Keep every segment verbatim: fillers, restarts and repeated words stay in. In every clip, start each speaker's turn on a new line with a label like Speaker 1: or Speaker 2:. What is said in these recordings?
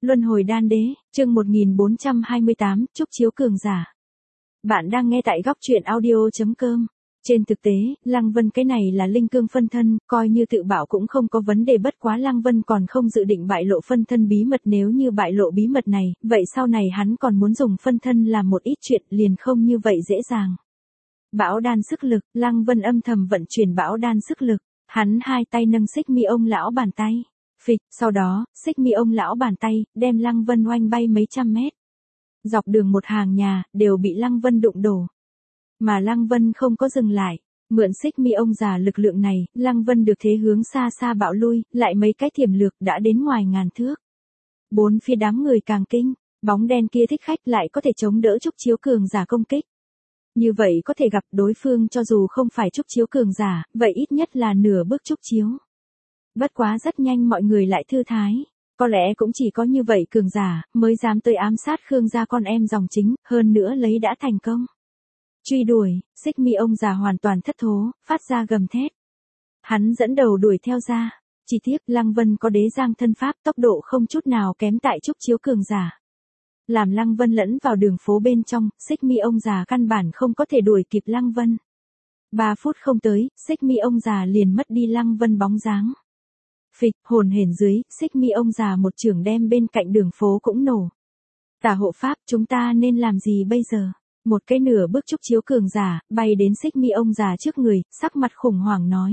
Speaker 1: Luân hồi đan đế, chương một nghìn bốn trăm hai mươi tám, Trúc Chiếu cường giả. Bạn đang nghe tại góc truyện audio chấm com. Trên thực tế, Lăng Vân cái này là linh cương phân thân, coi như tự bảo cũng không có vấn đề, bất quá Lăng Vân còn không dự định bại lộ phân thân bí mật, nếu như bại lộ bí mật này, vậy sau này hắn còn muốn dùng phân thân làm một ít chuyện liền không như vậy dễ dàng. Bão đan sức lực, Lăng Vân âm thầm vận chuyển bão đan sức lực, hắn hai tay nâng xích mi ông lão bàn tay. Phịch, sau đó, xích mi ông lão bàn tay, đem Lăng Vân oanh bay mấy trăm mét. Dọc đường một hàng nhà, đều bị Lăng Vân đụng đổ. Mà Lăng Vân không có dừng lại. Mượn xích mi ông già lực lượng này, Lăng Vân được thế hướng xa xa bạo lui, lại mấy cái thiểm lược đã đến ngoài ngàn thước. Bốn phía đám người càng kinh, bóng đen kia thích khách lại có thể chống đỡ Trúc Chiếu cường giả công kích. Như vậy có thể gặp đối phương cho dù không phải Trúc Chiếu cường giả, vậy ít nhất là nửa bước Trúc Chiếu. Bất quá rất nhanh mọi người lại thư thái. Có lẽ cũng chỉ có như vậy cường giả, mới dám tới ám sát Khương gia con em dòng chính, hơn nữa lấy đã thành công. Truy đuổi, xích mi ông già hoàn toàn thất thố, phát ra gầm thét. Hắn dẫn đầu đuổi theo ra. Chỉ tiếc Lăng Vân có đế giang thân pháp, tốc độ không chút nào kém tại Trúc Chiếu cường giả. Làm Lăng Vân lẫn vào đường phố bên trong, xích mi ông già căn bản không có thể đuổi kịp Lăng Vân. Ba phút không tới, xích mi ông già liền mất đi Lăng Vân bóng dáng. Phịch, hồn hển dưới, xích mi ông già một chưởng đem bên cạnh đường phố cũng nổ. Tả hộ pháp, chúng ta nên làm gì bây giờ? Một cái nửa bước Trúc Chiếu cường giả, bay đến xích mi ông già trước người, sắc mặt khủng hoảng nói.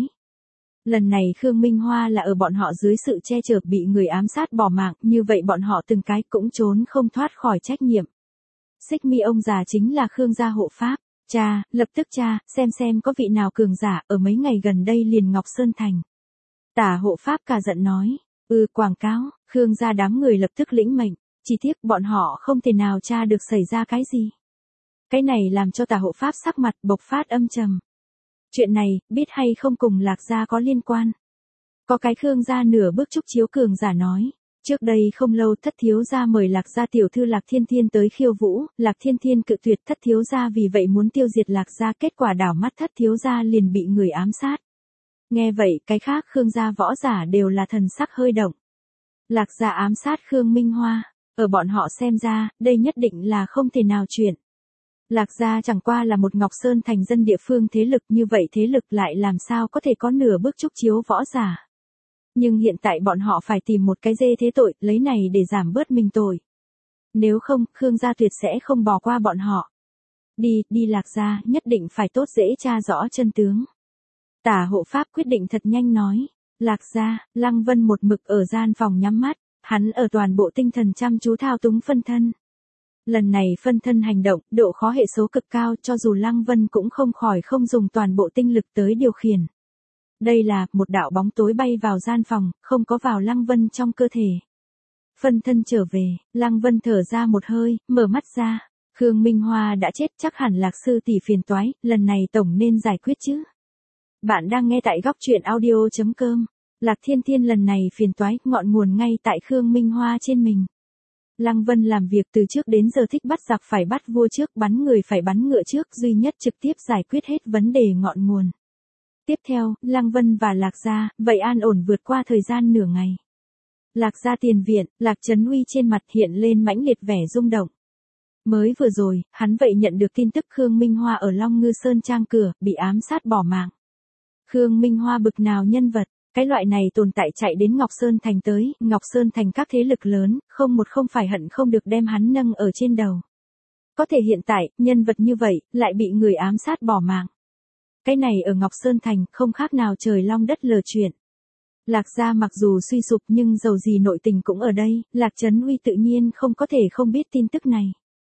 Speaker 1: Lần này Khương Minh Hoa là ở bọn họ dưới sự che chở bị người ám sát bỏ mạng, như vậy bọn họ từng cái cũng trốn không thoát khỏi trách nhiệm. Xích mi ông già chính là Khương gia hộ pháp. Cha, lập tức cha, xem xem có vị nào cường giả ở mấy ngày gần đây liền Ngọc Sơn Thành. Tả hộ pháp cả giận nói, ừ quảng cáo, Khương gia đám người lập tức lĩnh mệnh, chỉ tiếc bọn họ không thể nào tra được xảy ra cái gì. Cái này làm cho tả hộ pháp sắc mặt bộc phát âm trầm. Chuyện này, biết hay không cùng Lạc gia có liên quan. Có cái Khương gia nửa bước Trúc Chiếu cường giả nói, trước đây không lâu Thất thiếu gia mời Lạc gia tiểu thư Lạc Thiên Thiên tới khiêu vũ, Lạc Thiên Thiên cự tuyệt Thất thiếu gia, vì vậy muốn tiêu diệt Lạc gia, kết quả đảo mắt Thất thiếu gia liền bị người ám sát. Nghe vậy, cái khác Khương gia võ giả đều là thần sắc hơi động. Lạc gia ám sát Khương Minh Hoa, ở bọn họ xem ra, đây nhất định là không thể nào chuyện. Lạc gia chẳng qua là một Ngọc Sơn Thành dân địa phương thế lực, như vậy thế lực lại làm sao có thể có nửa bước Trúc Chiếu võ giả. Nhưng hiện tại bọn họ phải tìm một cái dê thế tội, lấy này để giảm bớt mình tội. Nếu không, Khương gia tuyệt sẽ không bỏ qua bọn họ. Đi, đi Lạc gia, nhất định phải tốt dễ tra rõ chân tướng. Tả hộ pháp quyết định thật nhanh nói. Lạc gia, Lăng Vân một mực ở gian phòng nhắm mắt, hắn ở toàn bộ tinh thần chăm chú thao túng phân thân. Lần này phân thân hành động, độ khó hệ số cực cao, cho dù Lăng Vân cũng không khỏi không dùng toàn bộ tinh lực tới điều khiển. Đây là, một đạo bóng tối bay vào gian phòng, không có vào Lăng Vân trong cơ thể. Phân thân trở về, Lăng Vân thở ra một hơi, mở mắt ra. Khương Minh Hoa đã chết, chắc hẳn Lạc sư tỷ phiền toái, lần này tổng nên giải quyết chứ. Bạn đang nghe tại góc truyện audio chấm com. Lạc Thiên Thiên lần này phiền toái, ngọn nguồn ngay tại Khương Minh Hoa trên mình. Lăng Vân làm việc từ trước đến giờ thích bắt giặc phải bắt vua trước, bắn người phải bắn ngựa trước, duy nhất trực tiếp giải quyết hết vấn đề ngọn nguồn. Tiếp theo, Lăng Vân và Lạc gia, vậy an ổn vượt qua thời gian nửa ngày. Lạc gia tiền viện, Lạc Trấn Uy trên mặt hiện lên mãnh liệt vẻ rung động. Mới vừa rồi, hắn vậy nhận được tin tức Khương Minh Hoa ở Long Ngư Sơn Trang cửa, bị ám sát bỏ mạng. Khương Minh Hoa bực nào nhân vật, cái loại này tồn tại chạy đến Ngọc Sơn Thành tới, Ngọc Sơn Thành các thế lực lớn, không một không phải hận không được đem hắn nâng ở trên đầu. Có thể hiện tại, nhân vật như vậy, lại bị người ám sát bỏ mạng. Cái này ở Ngọc Sơn Thành, không khác nào trời long đất lở chuyện. Lạc gia mặc dù suy sụp nhưng dầu gì nội tình cũng ở đây, Lạc Trấn Uy tự nhiên không có thể không biết tin tức này.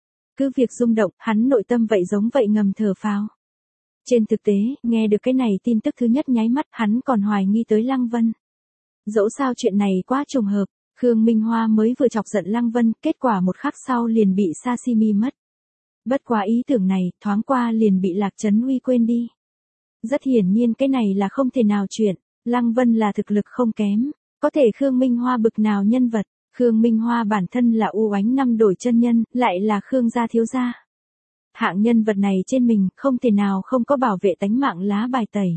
Speaker 1: Cứ việc rung động, hắn nội tâm vậy giống vậy ngầm thở phào. Trên thực tế, nghe được cái này tin tức thứ nhất nháy mắt, hắn còn hoài nghi tới Lăng Vân. Dẫu sao chuyện này quá trùng hợp, Khương Minh Hoa mới vừa chọc giận Lăng Vân, kết quả một khắc sau liền bị sashimi mất. Bất quá ý tưởng này, thoáng qua liền bị Lạc Trấn Uy quên đi. Rất hiển nhiên cái này là không thể nào chuyện, Lăng Vân là thực lực không kém, có thể Khương Minh Hoa bực nào nhân vật, Khương Minh Hoa bản thân là u oánh năm đổi chân nhân, lại là Khương gia thiếu gia. Hạng nhân vật này trên mình, không thể nào không có bảo vệ tánh mạng lá bài tẩy.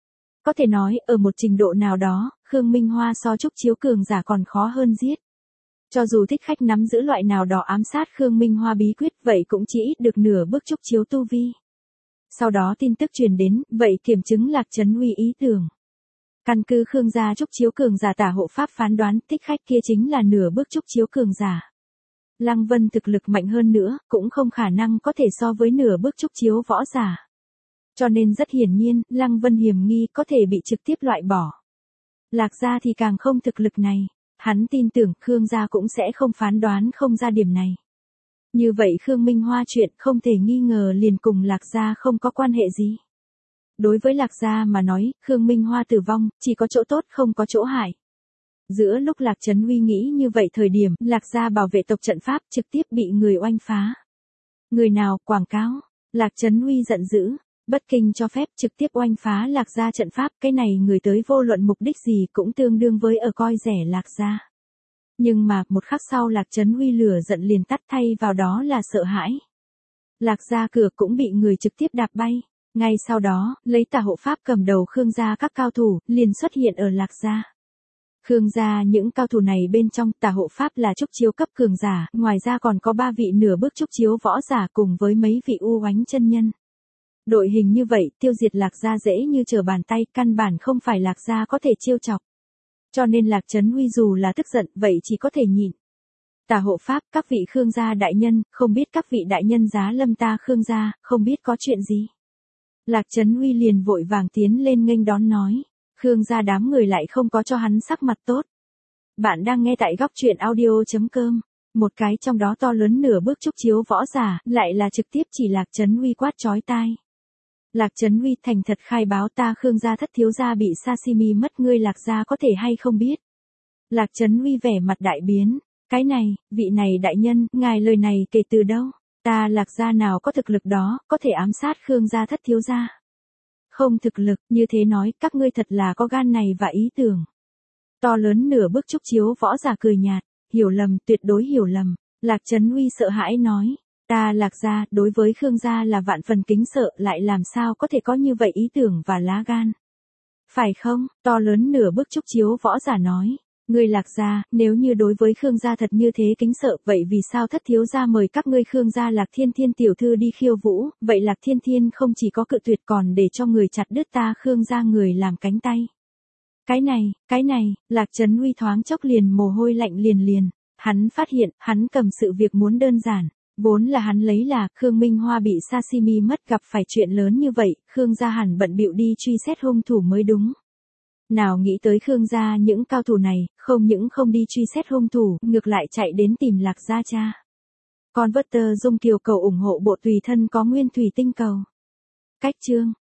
Speaker 1: Có thể nói, ở một trình độ nào đó, Khương Minh Hoa so Trúc Chiếu cường giả còn khó hơn giết. Cho dù thích khách nắm giữ loại nào đó ám sát Khương Minh Hoa bí quyết, vậy cũng chỉ ít được nửa bước trúc chiếu tu vi. Sau đó tin tức truyền đến, vậy kiểm chứng Lạc Trấn Uy ý tưởng. Căn cứ Khương gia trúc chiếu cường giả tả hộ pháp phán đoán, thích khách kia chính là nửa bước trúc chiếu cường giả. Lăng Vân thực lực mạnh hơn nữa, cũng không khả năng có thể so với nửa bước trúc chiếu võ giả. Cho nên rất hiển nhiên, Lăng Vân hiểm nghi có thể bị trực tiếp loại bỏ. Lạc gia thì càng không thực lực này, hắn tin tưởng Khương gia cũng sẽ không phán đoán không ra điểm này. Như vậy Khương Minh Hoa chuyện không thể nghi ngờ liền cùng Lạc gia không có quan hệ gì. Đối với Lạc gia mà nói, Khương Minh Hoa tử vong, chỉ có chỗ tốt không có chỗ hại. Giữa lúc Lạc Trấn Uy nghĩ như vậy thời điểm, Lạc gia bảo vệ tộc trận pháp trực tiếp bị người oanh phá. Người nào quảng cáo? Lạc Trấn Uy giận dữ, bất kinh cho phép trực tiếp oanh phá Lạc gia trận pháp, cái này người tới vô luận mục đích gì cũng tương đương với ở coi rẻ Lạc gia. Nhưng mà, một khắc sau Lạc Trấn Uy lửa giận liền tắt, thay vào đó là sợ hãi. Lạc gia cửa cũng bị người trực tiếp đạp bay. Ngay sau đó, lấy tả hộ pháp cầm đầu Khương gia các cao thủ, liền xuất hiện ở Lạc gia. Khương gia những cao thủ này bên trong tả hộ pháp là trúc chiếu cấp cường giả, ngoài ra còn có ba vị nửa bước trúc chiếu võ giả cùng với mấy vị u oánh chân nhân. Đội hình như vậy, tiêu diệt Lạc gia dễ như trở bàn tay, căn bản không phải Lạc gia có thể chiêu chọc. Cho nên Lạc Trấn Uy dù là tức giận, vậy chỉ có thể nhịn. Tả hộ pháp, các vị Khương gia đại nhân, không biết các vị đại nhân giá lâm ta Khương gia, không biết có chuyện gì. Lạc Trấn Uy liền vội vàng tiến lên nghênh đón nói. Khương gia đám người lại không có cho hắn sắc mặt tốt. Bạn đang nghe tại góc truyện audio chấm com. Một cái trong đó to lớn nửa bước trúc chiếu võ giả, lại là trực tiếp chỉ Lạc Trấn Uy quát chói tai. Lạc Trấn Uy thành thật khai báo, ta Khương gia thất thiếu gia bị sashimi mất, ngươi Lạc gia có thể hay không biết. Lạc Trấn Uy vẻ mặt đại biến. Cái này, vị này đại nhân, ngài lời này kể từ đâu? Ta Lạc gia nào có thực lực đó, có thể ám sát Khương gia thất thiếu gia. Không thực lực, như thế nói, các ngươi thật là có gan này và ý tưởng. To lớn nửa bước trúc chiếu võ giả cười nhạt, hiểu lầm, tuyệt đối hiểu lầm. Lạc Trấn Uy sợ hãi nói, ta Lạc gia, đối với Khương gia là vạn phần kính sợ, lại làm sao có thể có như vậy ý tưởng và lá gan. Phải không? To lớn nửa bước trúc chiếu võ giả nói. Ngươi Lạc gia, nếu như đối với Khương gia thật như thế kính sợ, vậy vì sao thất thiếu gia mời các ngươi Khương gia Lạc Thiên Thiên tiểu thư đi khiêu vũ, vậy Lạc Thiên Thiên không chỉ có cự tuyệt còn để cho người chặt đứt ta Khương gia người làm cánh tay. Cái này, cái này, Lạc Trấn Uy thoáng chốc liền mồ hôi lạnh liền liền, hắn phát hiện, hắn cầm sự việc muốn đơn giản, vốn là hắn lấy là Khương Minh Hoa bị sashimi mất, gặp phải chuyện lớn như vậy, Khương gia hẳn bận bịu đi truy xét hung thủ mới đúng. Nào nghĩ tới Khương gia những cao thủ này, không những không đi truy xét hung thủ, ngược lại chạy đến tìm Lạc gia cha. Con vớt tơ dung kiều cầu ủng hộ bộ tùy thân có nguyên thủy tinh cầu. Cách chương